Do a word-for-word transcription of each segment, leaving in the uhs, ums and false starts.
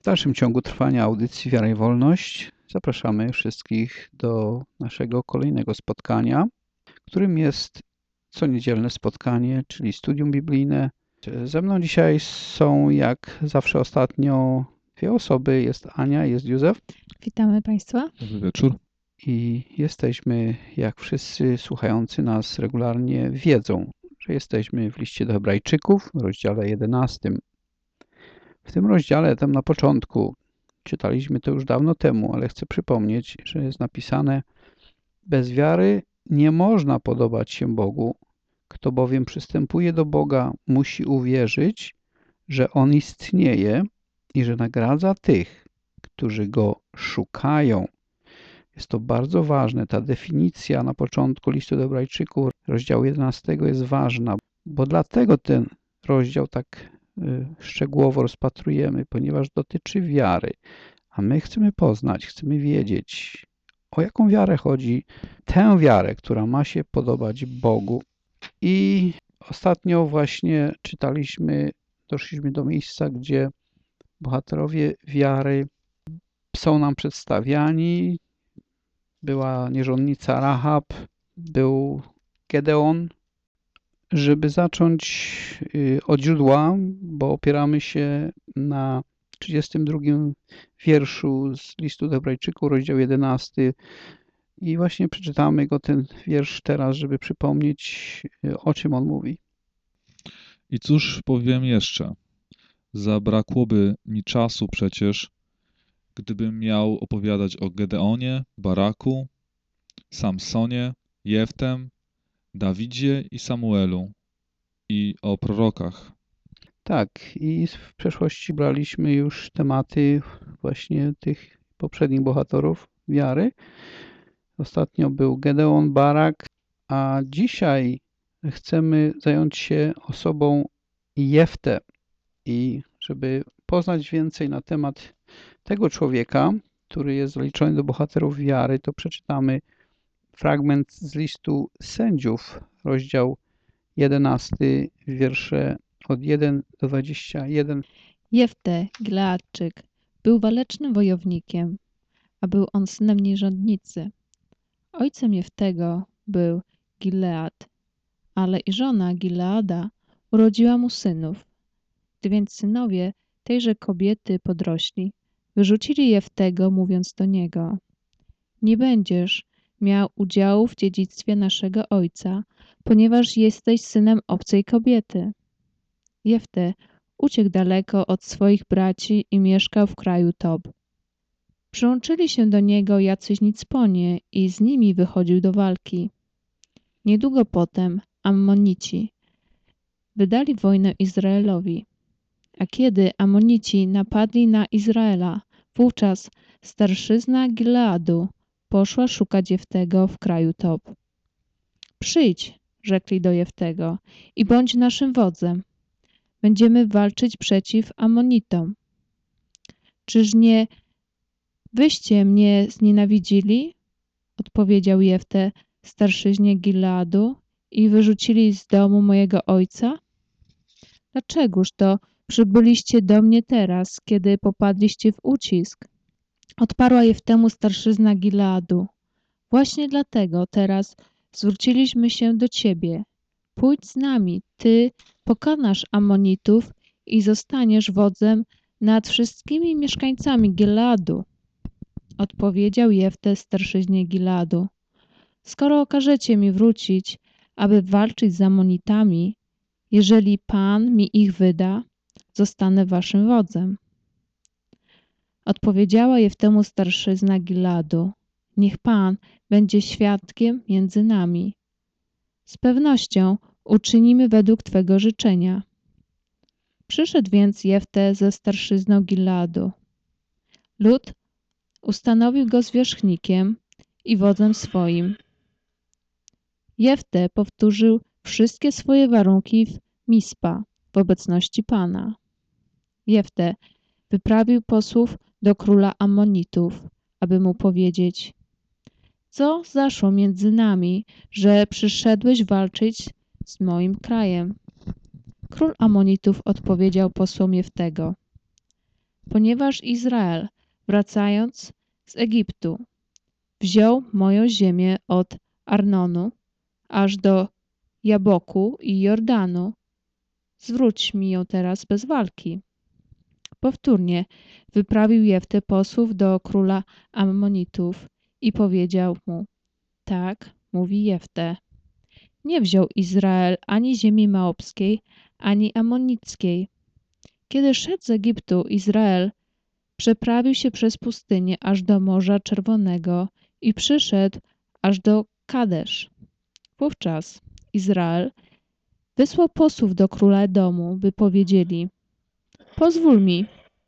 dalszym ciągu trwania audycji Wiara i Wolność zapraszamy wszystkich do naszego kolejnego spotkania, którym jest co niedzielne spotkanie, czyli studium biblijne. Ze mną dzisiaj są, jak zawsze ostatnio, dwie osoby. Jest Ania, jest Józef. Witamy Państwa. Dobry wieczór. I jesteśmy, jak wszyscy słuchający nas regularnie wiedzą, że jesteśmy w liście do Hebrajczyków, w rozdziale jedenastym. W tym rozdziale, tam na początku, czytaliśmy to już dawno temu, ale chcę przypomnieć, że jest napisane: bez wiary nie można podobać się Bogu. Kto bowiem przystępuje do Boga, musi uwierzyć, że On istnieje i że nagradza tych, którzy Go szukają. Jest to bardzo ważne. Ta definicja na początku listu do Hebrajczyków, rozdziału jedenastego, jest ważna, bo dlatego ten rozdział tak szczegółowo rozpatrujemy, ponieważ dotyczy wiary. A my chcemy poznać, chcemy wiedzieć, o jaką wiarę chodzi. Tę wiarę, która ma się podobać Bogu. I ostatnio właśnie czytaliśmy, doszliśmy do miejsca, gdzie bohaterowie wiary są nam przedstawiani. Była nierządnica Rahab, był Gedeon. Żeby zacząć od źródła, bo opieramy się na trzydziestym drugim wierszu z listu do Hebrajczyków, rozdział jedenasty. I właśnie przeczytamy go, ten wiersz teraz, żeby przypomnieć, o czym on mówi. I cóż powiem jeszcze? Zabrakłoby mi czasu przecież, gdybym miał opowiadać o Gedeonie, Baraku, Samsonie, Jeftem, Dawidzie i Samuelu i o prorokach. Tak, i w przeszłości braliśmy już tematy właśnie tych poprzednich bohaterów wiary. Ostatnio był Gedeon, Barak, a dzisiaj chcemy zająć się osobą Jeftę. I żeby poznać więcej na temat tego człowieka, który jest zaliczony do bohaterów wiary, to przeczytamy fragment z listu Sędziów, rozdział jedenasty, wiersze od pierwszego do dwudziestego pierwszego. Jefte, Gileadczyk, był walecznym wojownikiem, a był on synem nierządnicy. Ojcem Jeftego był Gilead, ale i żona Gileada urodziła mu synów. Gdy więc synowie tejże kobiety podrośli, wyrzucili Jeftego, mówiąc do niego: nie będziesz miał udziału w dziedzictwie naszego ojca, ponieważ jesteś synem obcej kobiety. Jefte uciekł daleko od swoich braci i mieszkał w kraju Tob. Przyłączyli się do niego jacyś Nicponie i z nimi wychodził do walki. Niedługo potem Ammonici wydali wojnę Izraelowi. A kiedy Ammonici napadli na Izraela, wówczas starszyzna Gileadu poszła szukać Jeftego w kraju Tob. Przyjdź, rzekli do Jeftego, i bądź naszym wodzem. Będziemy walczyć przeciw Ammonitom. Czyż nie wyście mnie znienawidzili? Odpowiedział Jefte starszyźnie Gileadu i wyrzucili z domu mojego ojca? Dlaczegoż to przybyliście do mnie teraz, kiedy popadliście w ucisk? Odparła Jeftemu starszyzna Gileadu. Właśnie dlatego teraz zwróciliśmy się do ciebie. Pójdź z nami, ty pokonasz Ammonitów i zostaniesz wodzem nad wszystkimi mieszkańcami Gileadu. Odpowiedział Jefte starszyźnie Gileadu. Skoro okażecie mi wrócić, aby walczyć z Ammonitami, jeżeli Pan mi ich wyda, zostanę waszym wodzem. Odpowiedziała Jeftemu starszyzna Gileadu. Niech Pan będzie świadkiem między nami. Z pewnością uczynimy według twego życzenia. Przyszedł więc Jefte ze starszyzną Gileadu. Lud ustanowił go zwierzchnikiem i wodzem swoim. Jefte powtórzył wszystkie swoje warunki w Mispa w obecności Pana. Jefte wyprawił posłów do króla Ammonitów, aby mu powiedzieć: co zaszło między nami, że przyszedłeś walczyć z moim krajem? Król Ammonitów odpowiedział posłom Jeftego: ponieważ Izrael, wracając z Egiptu, wziął moją ziemię od Arnonu aż do Jaboku i Jordanu. Zwróć mi ją teraz bez walki. Powtórnie wyprawił Jefte posłów do króla Ammonitów i powiedział mu: tak, mówi Jefte, nie wziął Izrael ani ziemi Moabskiej, ani Amonickiej. Kiedy szedł z Egiptu, Izrael przeprawił się przez pustynię aż do Morza Czerwonego i przyszedł aż do Kadesz. Wówczas Izrael wysłał posłów do króla Edomu, by powiedzieli: pozwól mi,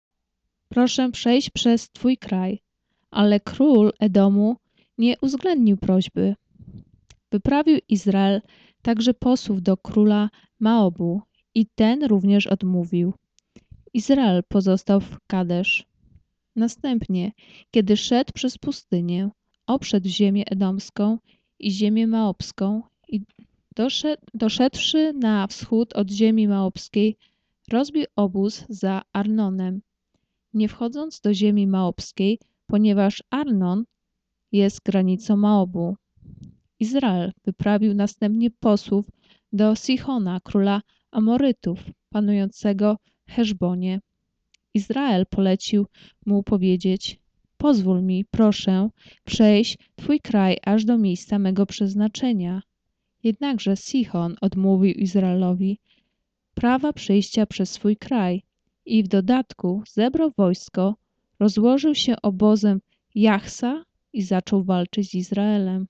proszę przejść przez twój kraj. Ale król Edomu nie uwzględnił prośby. Wyprawił Izrael także posłów do króla Moabu i ten również odmówił. Izrael pozostał w Kadesz. Następnie, kiedy szedł przez pustynię, obszedł ziemię edomską i ziemię moabską i doszedł, doszedłszy na wschód od ziemi moabskiej, rozbił obóz za Arnonem, nie wchodząc do ziemi moabskiej, ponieważ Arnon jest granicą Moabu. Izrael wyprawił następnie posłów do Sichona, króla Amorytów, panującego w Heszbonie. Izrael polecił mu powiedzieć: pozwól mi, proszę, przejść twój kraj aż do miejsca mego przeznaczenia. Jednakże Sichon odmówił Izraelowi prawa przejścia przez swój kraj i w dodatku zebrał wojsko, rozłożył się obozem Jachsa i zaczął walczyć z Izraelem.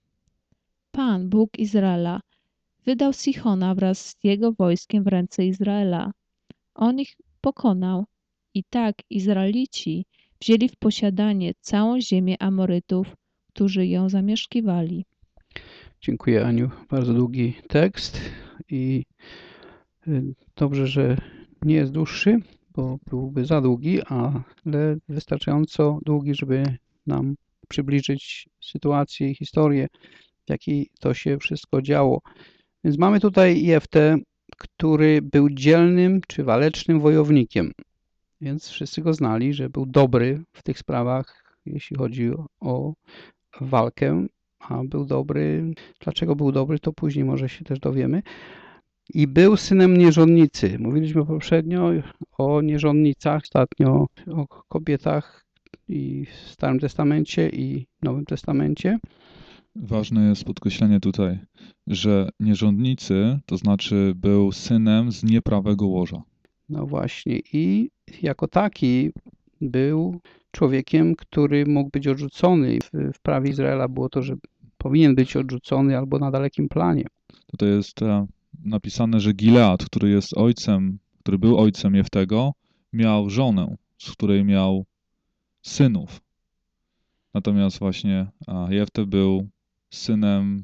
Pan, Bóg Izraela, wydał Sichona wraz z jego wojskiem w ręce Izraela. On ich pokonał i tak Izraelici wzięli w posiadanie całą ziemię Amorytów, którzy ją zamieszkiwali. Dziękuję, Aniu. Bardzo długi tekst i dobrze, że nie jest dłuższy, bo byłby za długi, ale wystarczająco długi, żeby nam przybliżyć sytuację i historię, w jakiej to się wszystko działo. Więc mamy tutaj Jeftę, który był dzielnym czy walecznym wojownikiem, więc wszyscy go znali, że był dobry w tych sprawach, jeśli chodzi o walkę, a był dobry. Dlaczego był dobry, to później może się też dowiemy. I był synem nierządnicy. Mówiliśmy poprzednio o nierządnicach, ostatnio o kobietach i w Starym Testamencie i Nowym Testamencie. Ważne jest podkreślenie tutaj, że nierządnicy, to znaczy był synem z nieprawego łoża. No właśnie i jako taki był człowiekiem, który mógł być odrzucony. W, w prawie Izraela było to, że powinien być odrzucony albo na dalekim planie. Tutaj jest e, napisane, że Gilead, który jest ojcem, który był ojcem Jeftego, miał żonę, z której miał synów. Natomiast właśnie a, Jefte był synem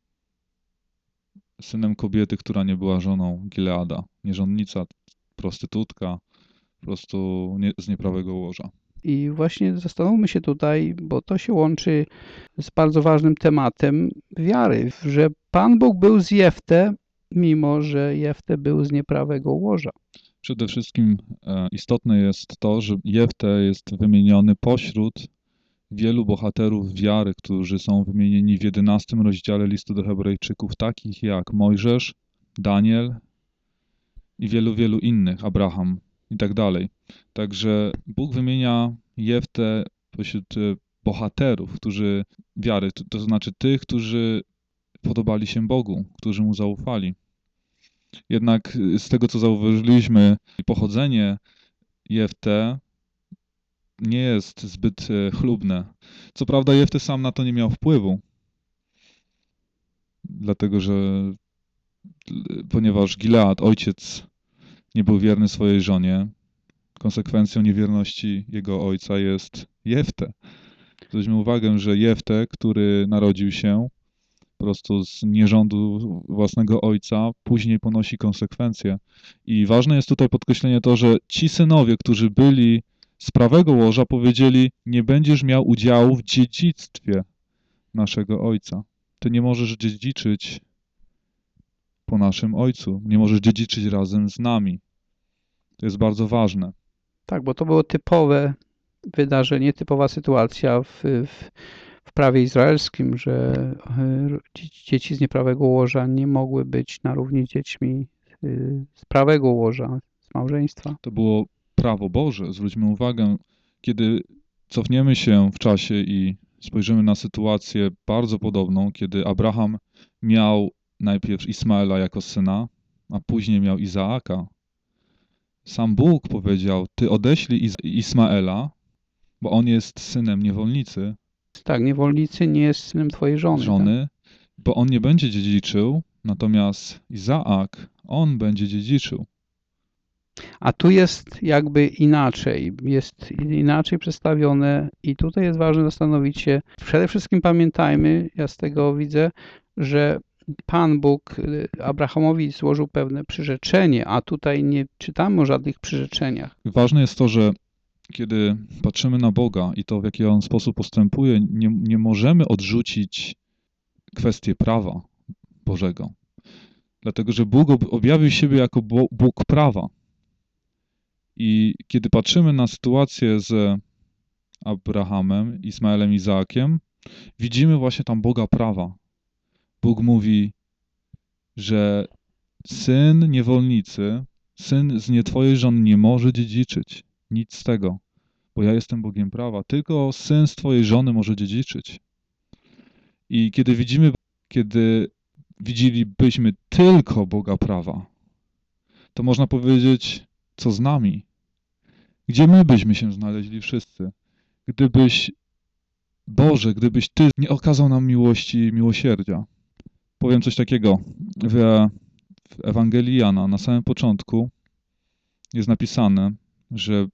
synem kobiety, która nie była żoną Gileada. Nierządnica, prostytutka, po prostu nie, z nieprawego łoża. I właśnie zastanówmy się tutaj, bo to się łączy z bardzo ważnym tematem wiary, że Pan Bóg był z Jefte, mimo że Jefte był z nieprawego łoża. Przede wszystkim e, istotne jest to, że Jefte jest wymieniony pośród wielu bohaterów wiary, którzy są wymienieni w jedenastym rozdziale listu do Hebrajczyków, takich jak Mojżesz, Daniel i wielu, wielu innych, Abraham i tak dalej. Także Bóg wymienia Jeftę pośród bohaterów, którzy wiary, to, to znaczy tych, którzy podobali się Bogu, którzy Mu zaufali. Jednak z tego, co zauważyliśmy, pochodzenie Jefte nie jest zbyt chlubne. Co prawda Jefte sam na to nie miał wpływu, dlatego że ponieważ Gilead, ojciec, nie był wierny swojej żonie, konsekwencją niewierności jego ojca jest Jefte. Zwróćmy uwagę, że Jefte, który narodził się po prostu z nierządu własnego ojca, później ponosi konsekwencje. I ważne jest tutaj podkreślenie to, że ci synowie, którzy byli z prawego łoża, powiedzieli: nie będziesz miał udziału w dziedzictwie naszego ojca. Ty nie możesz dziedziczyć po naszym ojcu. Nie możesz dziedziczyć razem z nami. To jest bardzo ważne. Tak, bo to było typowe wydarzenie, typowa sytuacja w, w, w prawie izraelskim, że e, dzieci z nieprawego łoża nie mogły być na równi z dziećmi e, z prawego łoża, z małżeństwa. To było prawo Boże. Zwróćmy uwagę, kiedy cofniemy się w czasie i spojrzymy na sytuację bardzo podobną, kiedy Abraham miał najpierw Ismaela jako syna, a później miał Izaaka. Sam Bóg powiedział, ty odeślij Iz- Ismaela, bo on jest synem niewolnicy, Tak, niewolnicy nie jest synem twojej żony. Tak? żony, bo on nie będzie dziedziczył, natomiast Izaak, on będzie dziedziczył. A tu jest jakby inaczej, jest inaczej przedstawione i tutaj jest ważne zastanowić się, przede wszystkim pamiętajmy, ja z tego widzę, że Pan Bóg Abrahamowi złożył pewne przyrzeczenie, a tutaj nie czytamy o żadnych przyrzeczeniach. Ważne jest to, że kiedy patrzymy na Boga i to, w jaki On sposób postępuje, nie, nie możemy odrzucić kwestii prawa Bożego. Dlatego, że Bóg ob- objawił siebie jako Bo- Bóg prawa. I kiedy patrzymy na sytuację z Abrahamem, Ismaelem, Izaakiem, widzimy właśnie tam Boga prawa. Bóg mówi, że syn niewolnicy, syn z nie twojej żony nie może dziedziczyć. Nic z tego, bo ja jestem Bogiem prawa. Tylko syn z twojej żony może dziedziczyć. I kiedy widzimy, kiedy widzielibyśmy tylko Boga prawa, to można powiedzieć, co z nami? Gdzie my byśmy się znaleźli wszyscy? Gdybyś, Boże, gdybyś Ty nie okazał nam miłości i miłosierdzia. Powiem coś takiego. W, w Ewangelii Jana na samym początku jest napisane, że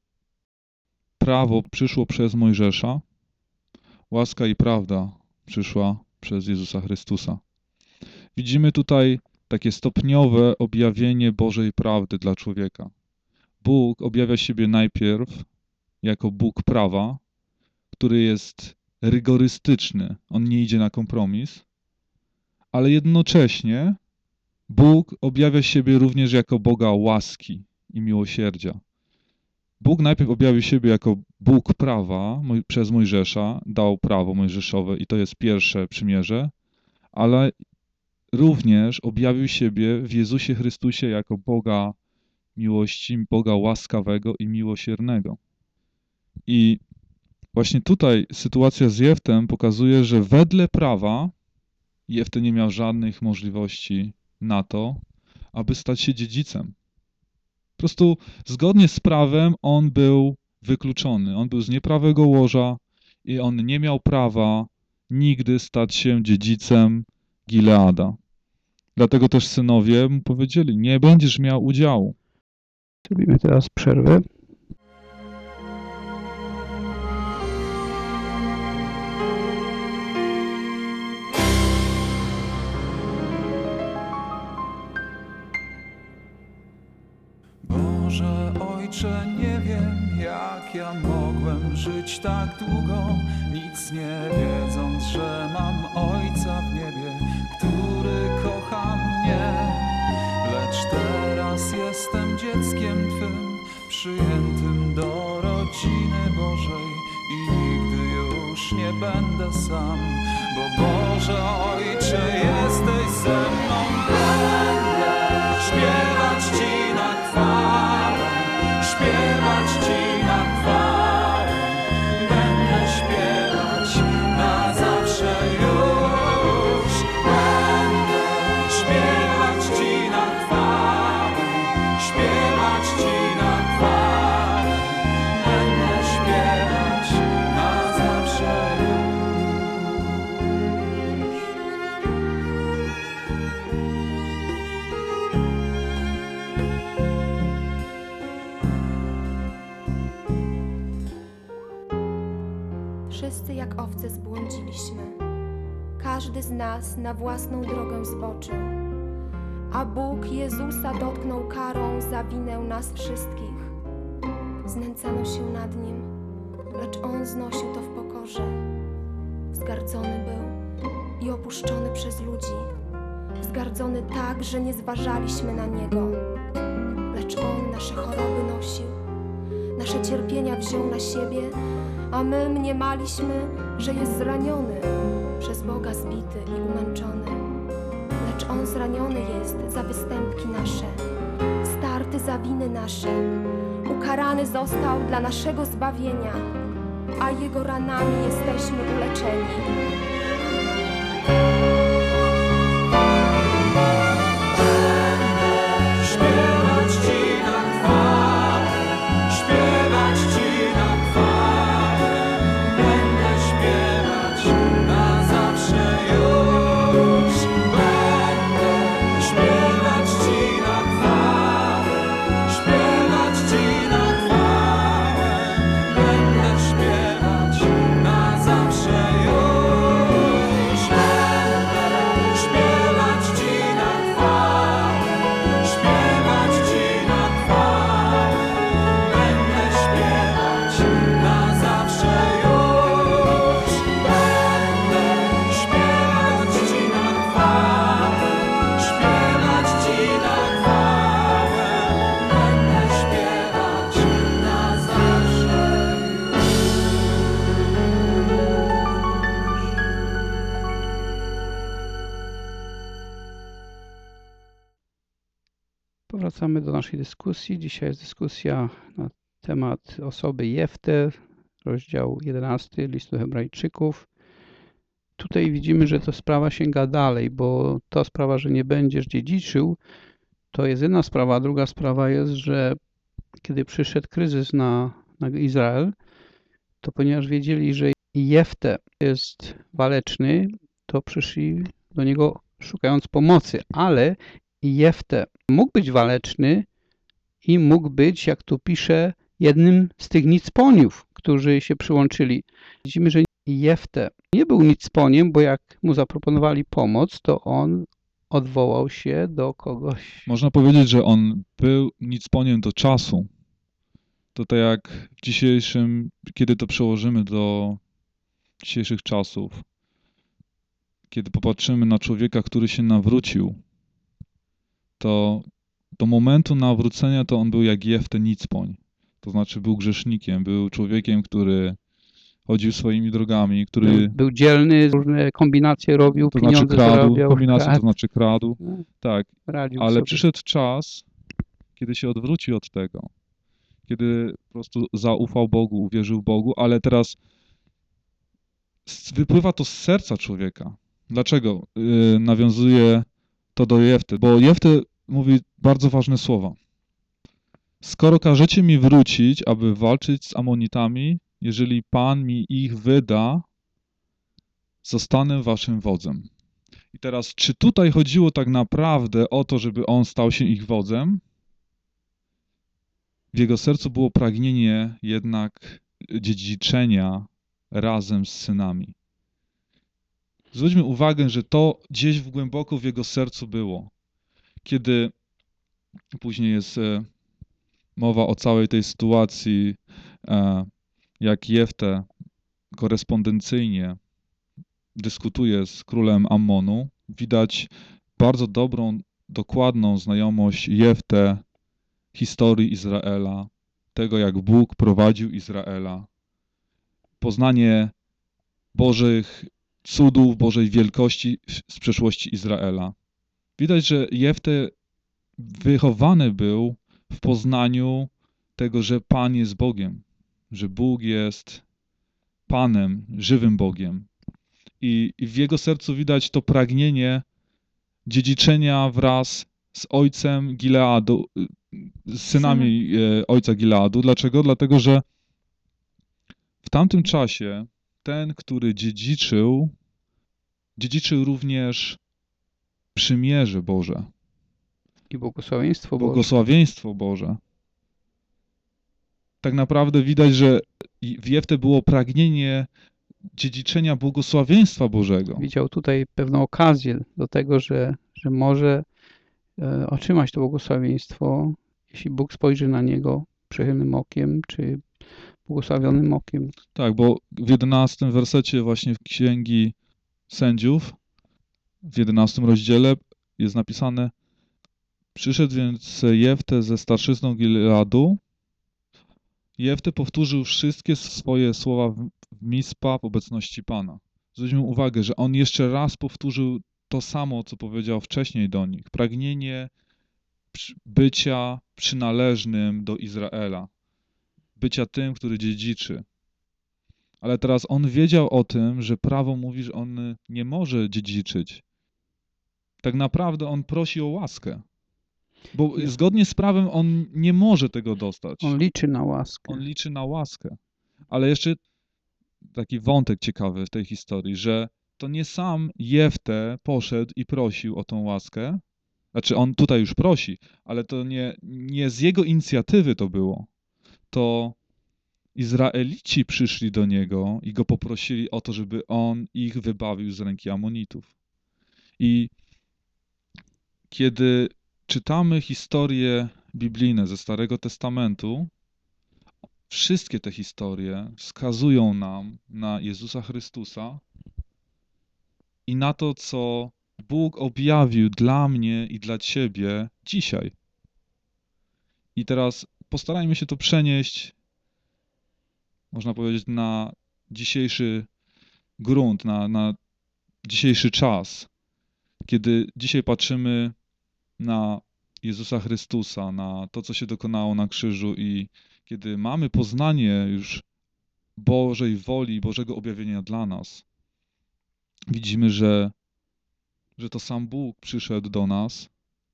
prawo przyszło przez Mojżesza, łaska i prawda przyszła przez Jezusa Chrystusa. Widzimy tutaj takie stopniowe objawienie Bożej prawdy dla człowieka. Bóg objawia siebie najpierw jako Bóg prawa, który jest rygorystyczny, on nie idzie na kompromis, ale jednocześnie Bóg objawia siebie również jako Boga łaski i miłosierdzia. Bóg najpierw objawił siebie jako Bóg prawa Moj- przez Mojżesza, dał prawo mojżeszowe i to jest pierwsze przymierze, ale również objawił siebie w Jezusie Chrystusie jako Boga miłości, Boga łaskawego i miłosiernego. I właśnie tutaj sytuacja z Jeftem pokazuje, że wedle prawa Jefte nie miał żadnych możliwości na to, aby stać się dziedzicem. Po prostu zgodnie z prawem on był wykluczony. On był z nieprawego łoża i on nie miał prawa nigdy stać się dziedzicem Gileada. Dlatego też synowie mu powiedzieli, nie będziesz miał udziału. Zrobimy teraz przerwę. Boże Ojcze, nie wiem, jak ja mogłem żyć tak długo, nic nie wiedząc, że mam Ojca w niebie, który kocha mnie. Lecz teraz jestem dzieckiem Twym, przyjętym do rodziny Bożej i nigdy już nie będę sam, bo Boże Ojcze, jesteś ze mną. Będę śpiewać Ci na chwałę, śpiewać Ci na chwałę, będę śpiewać na zawsze już. Będę śpiewać Ci na chwałę, śpiewać Ci na chwałę, będę śpiewać na zawsze już. Wszyscy jak owce zbłądziliśmy, każdy z nas na własną drogę zboczył, a Bóg Jezusa dotknął karą za winę nas wszystkich. Znęcano się nad Nim, lecz On znosił to w pokorze. Wzgardzony był i opuszczony przez ludzi, wzgardzony tak, że nie zważaliśmy na Niego, lecz On nasze choroby nosił, nasze cierpienia wziął na siebie, a my mniemaliśmy, że jest zraniony, przez Boga zbity i umęczony. Lecz On zraniony jest za występki nasze, starty za winy nasze, ukarany został dla naszego zbawienia, a Jego ranami jesteśmy uleczeni. Śpiewać Ci na chwałę, śpiewać Ci na chwałę, będę śpiewać na zawsze już. Będę śpiewać Ci na chwałę, śpiewać Ci na chwałę, będę śpiewać na zawsze już. Będę śpiewać Ci na chwałę, śpiewać Ci na chwałę, będę śpiewać na zawsze już. Będę śpiewać Ci na chwałę, śpiewać Ci na chwałę, będę śpiewać na zawsze Powracamy do naszej dyskusji. Dzisiaj jest dyskusja na temat osoby Jefte, rozdział jedenasty listu do Hebrajczyków. Tutaj widzimy, że to sprawa sięga dalej, bo ta sprawa, że nie będziesz dziedziczył, to jest jedna sprawa, a druga sprawa jest, że kiedy przyszedł kryzys na, na Izrael, to ponieważ wiedzieli, że Jefte jest waleczny, to przyszli do niego szukając pomocy, ale Jefte mógł być waleczny i mógł być, jak tu pisze, jednym z tych nicponiów, którzy się przyłączyli. Widzimy, że Jefte nie był nicponiem, bo jak mu zaproponowali pomoc, to on odwołał się do kogoś. Można powiedzieć, że on był nicponiem do czasu. To tak jak w dzisiejszym, kiedy to przełożymy do dzisiejszych czasów, kiedy popatrzymy na człowieka, który się nawrócił, to do momentu nawrócenia to on był jak Jefte nicpoń. To znaczy był grzesznikiem, był człowiekiem, który chodził swoimi drogami, który Był, był dzielny, różne kombinacje robił, to znaczy pieniądze kradł, zarabiał. kombinacja to kradł, znaczy kradł, tak, radził ale sobie. przyszedł czas, kiedy się odwrócił od tego, kiedy po prostu zaufał Bogu, uwierzył Bogu, ale teraz s- wypływa to z serca człowieka. Dlaczego? Yy, nawiązuje to do Jefty, bo Jefty mówi bardzo ważne słowa. Skoro każecie mi wrócić, aby walczyć z Amonitami, jeżeli Pan mi ich wyda, zostanę waszym wodzem. I teraz, czy tutaj chodziło tak naprawdę o to, żeby on stał się ich wodzem? W jego sercu było pragnienie jednak dziedziczenia razem z synami. Zwróćmy uwagę, że to gdzieś w głęboko w jego sercu było. Kiedy później jest e, mowa o całej tej sytuacji, e, jak Jefte korespondencyjnie dyskutuje z królem Ammonu, widać bardzo dobrą, dokładną znajomość Jefte historii Izraela, tego jak Bóg prowadził Izraela, poznanie Bożych cudów, Bożej wielkości z przeszłości Izraela. Widać, że Jefte wychowany był w poznaniu tego, że Pan jest Bogiem, że Bóg jest Panem, żywym Bogiem. I w jego sercu widać to pragnienie dziedziczenia wraz z ojcem Gileadu, z synami ojca Gileadu. Dlaczego? Dlatego, że w tamtym czasie ten, który dziedziczył, dziedziczył również przymierze Boże, I błogosławieństwo Boże. błogosławieństwo Boże. Tak naprawdę widać, że w Jefte było pragnienie dziedziczenia błogosławieństwa Bożego. Widział tutaj pewną okazję do tego, że, że może e, otrzymać to błogosławieństwo, jeśli Bóg spojrzy na niego przychylnym okiem, czy błogosławionym okiem. Tak, bo w jedenastym wersecie właśnie w Księgi Sędziów, w jedenastym rozdziale jest napisane: Przyszedł więc Jefte ze starszyzną Gileadu Jefte powtórzył wszystkie swoje słowa w w Mispa w obecności Pana. Zwróćmy uwagę, że on jeszcze raz powtórzył to samo, co powiedział wcześniej do nich. Pragnienie przy- bycia przynależnym do Izraela. Bycia tym, który dziedziczy. Ale teraz on wiedział o tym, że prawo mówi, że on nie może dziedziczyć. Tak naprawdę on prosi o łaskę. Bo Nie. zgodnie z prawem on nie może tego dostać. On liczy na łaskę. On liczy na łaskę. Ale jeszcze taki wątek ciekawy w tej historii, że to nie sam Jefte poszedł i prosił o tą łaskę. Znaczy on tutaj już prosi, ale to nie, nie z jego inicjatywy to było. To Izraelici przyszli do niego i go poprosili o to, żeby on ich wybawił z ręki Amonitów. I kiedy czytamy historie biblijne ze Starego Testamentu, wszystkie te historie wskazują nam na Jezusa Chrystusa i na to, co Bóg objawił dla mnie i dla ciebie dzisiaj. I teraz postarajmy się to przenieść, można powiedzieć, na dzisiejszy grunt, na, na dzisiejszy czas. Kiedy dzisiaj patrzymy na Jezusa Chrystusa, na to, co się dokonało na krzyżu i kiedy mamy poznanie już Bożej woli, Bożego objawienia dla nas, widzimy, że, że to sam Bóg przyszedł do nas,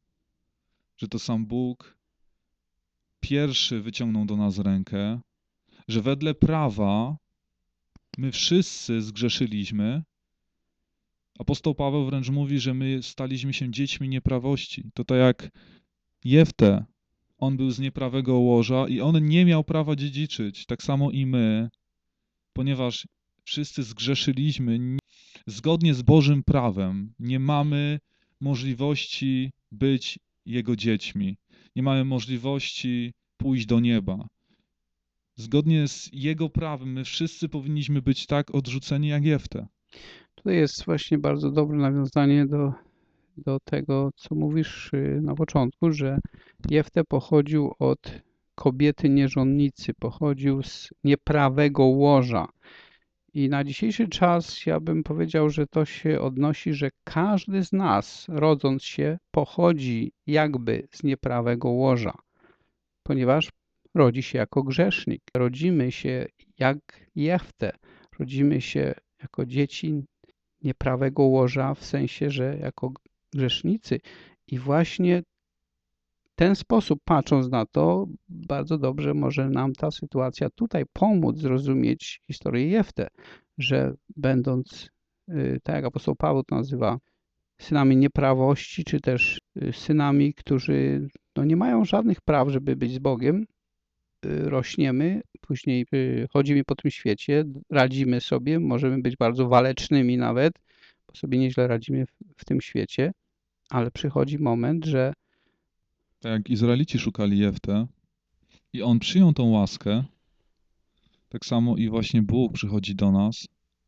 że to sam Bóg pierwszy wyciągnął do nas rękę, że wedle prawa my wszyscy zgrzeszyliśmy. Apostoł Paweł wręcz mówi, że my staliśmy się dziećmi nieprawości. To tak jak Jefte, on był z nieprawego łoża i on nie miał prawa dziedziczyć. Tak samo i my, ponieważ wszyscy zgrzeszyliśmy, zgodnie z Bożym prawem nie mamy możliwości być Jego dziećmi. Nie mamy możliwości pójść do nieba. Zgodnie z Jego prawem my wszyscy powinniśmy być tak odrzuceni jak Jefte. Tutaj jest właśnie bardzo dobre nawiązanie do, do tego, co mówisz y, na początku, że Jefte pochodził od kobiety nierządnicy, pochodził z nieprawego łoża. I na dzisiejszy czas ja bym powiedział, że to się odnosi, że każdy z nas, rodząc się, pochodzi jakby z nieprawego łoża, ponieważ rodzi się jako grzesznik. Rodzimy się jak Jefte, rodzimy się jako dzieci nieprawego łoża, w sensie, że jako grzesznicy. I właśnie w ten sposób, patrząc na to, bardzo dobrze może nam ta sytuacja tutaj pomóc zrozumieć historię Jefte, że będąc, y, tak jak apostoł Paweł to nazywa, synami nieprawości, czy też y, synami, którzy no, nie mają żadnych praw, żeby być z Bogiem, y, rośniemy, później y, chodzimy po tym świecie, radzimy sobie, możemy być bardzo walecznymi nawet, bo sobie nieźle radzimy w, w tym świecie, ale przychodzi moment, że Tak jak Izraelici szukali Jefte i on przyjął tą łaskę, tak samo i właśnie Bóg przychodzi do nas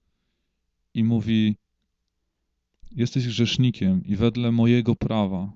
i mówi: jesteś grzesznikiem i wedle mojego prawa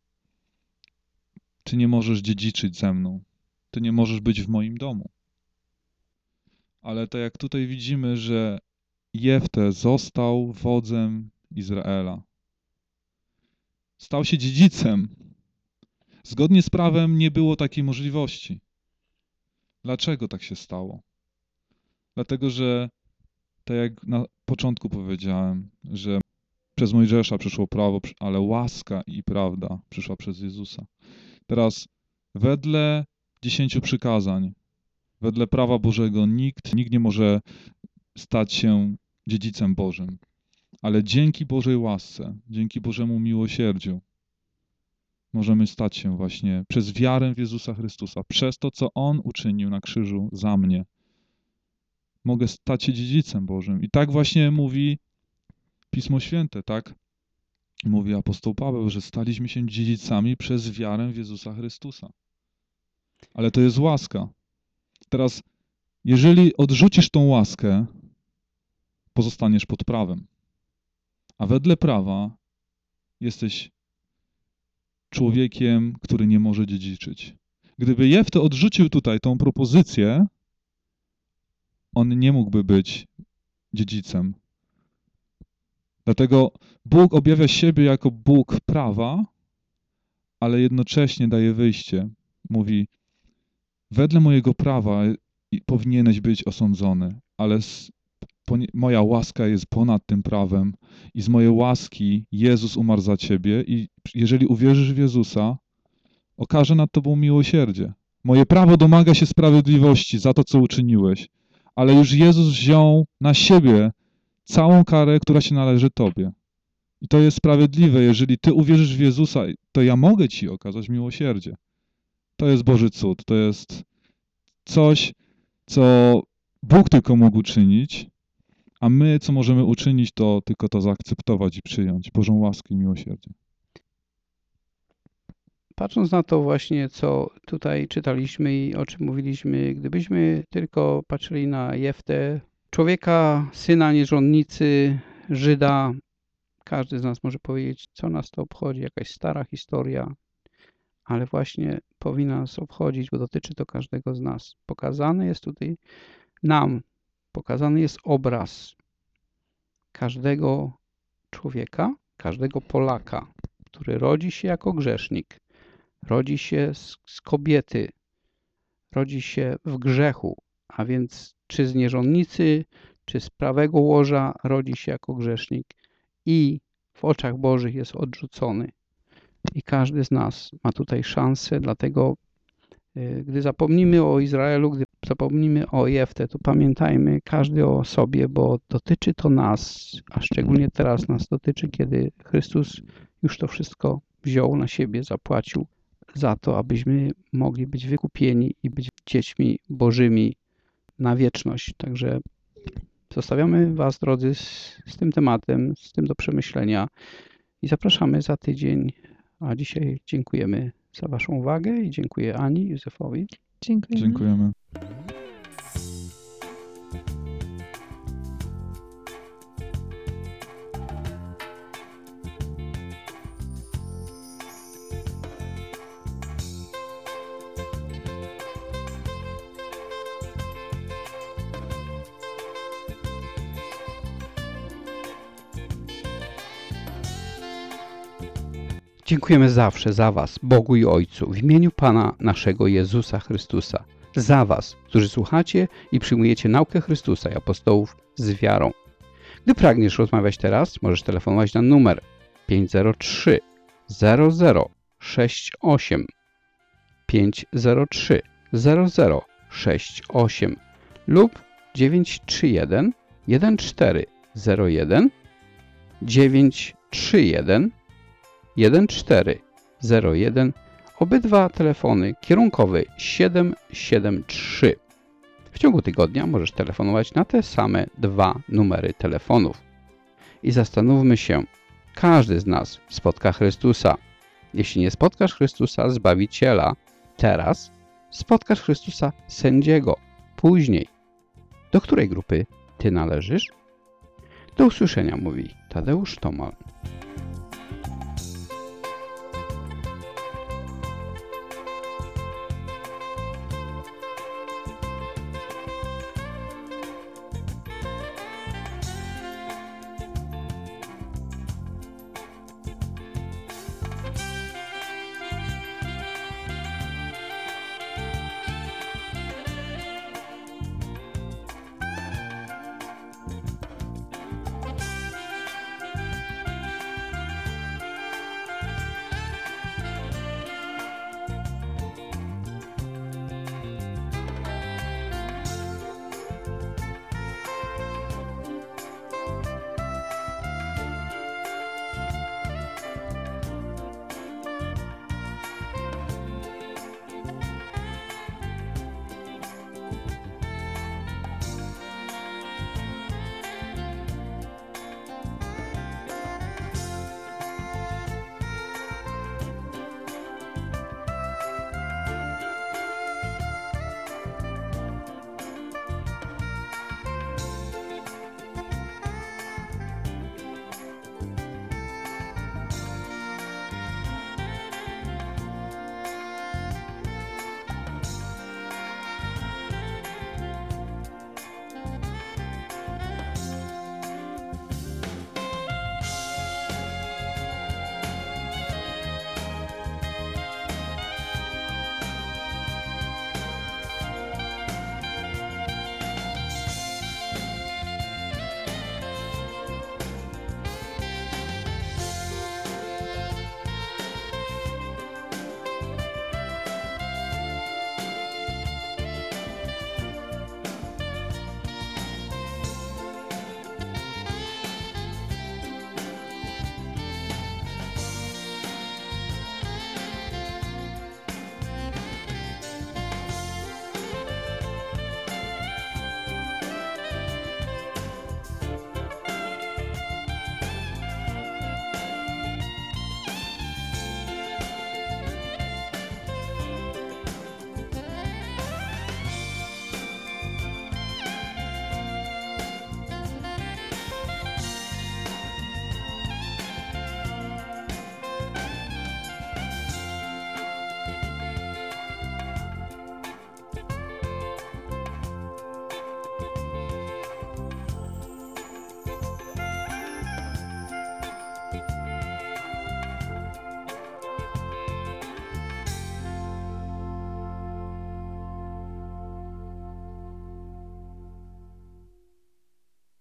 ty nie możesz dziedziczyć ze mną, ty nie możesz być w moim domu. Ale tak jak tutaj widzimy, że Jefte został wodzem Izraela. Stał się dziedzicem. Zgodnie z prawem nie było takiej możliwości. Dlaczego tak się stało? Dlatego, że tak jak na początku powiedziałem, że przez Mojżesza przyszło prawo, ale łaska i prawda przyszła przez Jezusa. Teraz wedle dziesięciu przykazań, wedle prawa Bożego nikt, nikt nie może stać się dziedzicem Bożym. Ale dzięki Bożej łasce, dzięki Bożemu miłosierdziu możemy stać się właśnie przez wiarę w Jezusa Chrystusa, przez to, co On uczynił na krzyżu za mnie. Mogę stać się dziedzicem Bożym. I tak właśnie mówi Pismo Święte, tak? Mówi apostoł Paweł, że staliśmy się dziedzicami przez wiarę w Jezusa Chrystusa. Ale to jest łaska. Teraz, jeżeli odrzucisz tą łaskę, pozostaniesz pod prawem. A wedle prawa jesteś człowiekiem, który nie może dziedziczyć. Gdyby Jefte odrzucił tutaj tą propozycję, on nie mógłby być dziedzicem. Dlatego Bóg objawia siebie jako Bóg prawa, ale jednocześnie daje wyjście. Mówi, wedle mojego prawa powinieneś być osądzony, ale z, moja łaska jest ponad tym prawem i z mojej łaski Jezus umarł za ciebie i jeżeli uwierzysz w Jezusa, okaże nad tobą miłosierdzie. Moje prawo domaga się sprawiedliwości za to, co uczyniłeś, ale już Jezus wziął na siebie całą karę, która się należy tobie. I to jest sprawiedliwe. Jeżeli ty uwierzysz w Jezusa, to ja mogę ci okazać miłosierdzie. To jest Boży cud. To jest coś, co Bóg tylko mógł uczynić, a my, co możemy uczynić, to tylko to zaakceptować i przyjąć. Bożą łaskę i miłosierdzie. Patrząc na to właśnie, co tutaj czytaliśmy i o czym mówiliśmy, gdybyśmy tylko patrzyli na Jeftę, człowieka, syna nierządnicy, Żyda, każdy z nas może powiedzieć, co nas to obchodzi, jakaś stara historia, ale właśnie powinna nas obchodzić, bo dotyczy to każdego z nas. Pokazany jest tutaj nam, pokazany jest obraz każdego człowieka, każdego Polaka, który rodzi się jako grzesznik, rodzi się z, z kobiety, rodzi się w grzechu, a więc czy z nierządnicy, czy z prawego łoża rodzi się jako grzesznik i w oczach Bożych jest odrzucony. I każdy z nas ma tutaj szansę, dlatego gdy zapomnimy o Izraelu, gdy zapomnimy o Jeftę, to pamiętajmy każdy o sobie, bo dotyczy to nas, a szczególnie teraz nas dotyczy, kiedy Chrystus już to wszystko wziął na siebie, zapłacił za to, abyśmy mogli być wykupieni i być dziećmi Bożymi na wieczność. Także zostawiamy Was, drodzy, z, z tym tematem, z tym do przemyślenia i zapraszamy za tydzień, a dzisiaj dziękujemy za Waszą uwagę i dziękuję Ani i Józefowi. Dziękujemy. Dziękujemy. Dziękujemy zawsze za Was, Bogu i Ojcu, w imieniu Pana naszego Jezusa Chrystusa, za Was, którzy słuchacie i przyjmujecie naukę Chrystusa i apostołów z wiarą. Gdy pragniesz rozmawiać teraz, możesz telefonować na numer pięć zero trzy zero zero sześć osiem pięć zero trzy zero zero sześć osiem lub dziewięć trzy jeden jeden cztery zero jeden dziewięć trzy jeden jeden cztery zero jeden. Obydwa telefony kierunkowy siedem siedem trzy. W ciągu tygodnia możesz telefonować na te same dwa numery telefonów. I zastanówmy się, każdy z nas spotka Chrystusa. Jeśli nie spotkasz Chrystusa, Zbawiciela, teraz spotkasz Chrystusa, Sędziego, później. Do której grupy Ty należysz? Do usłyszenia, mówi Tadeusz Tomal.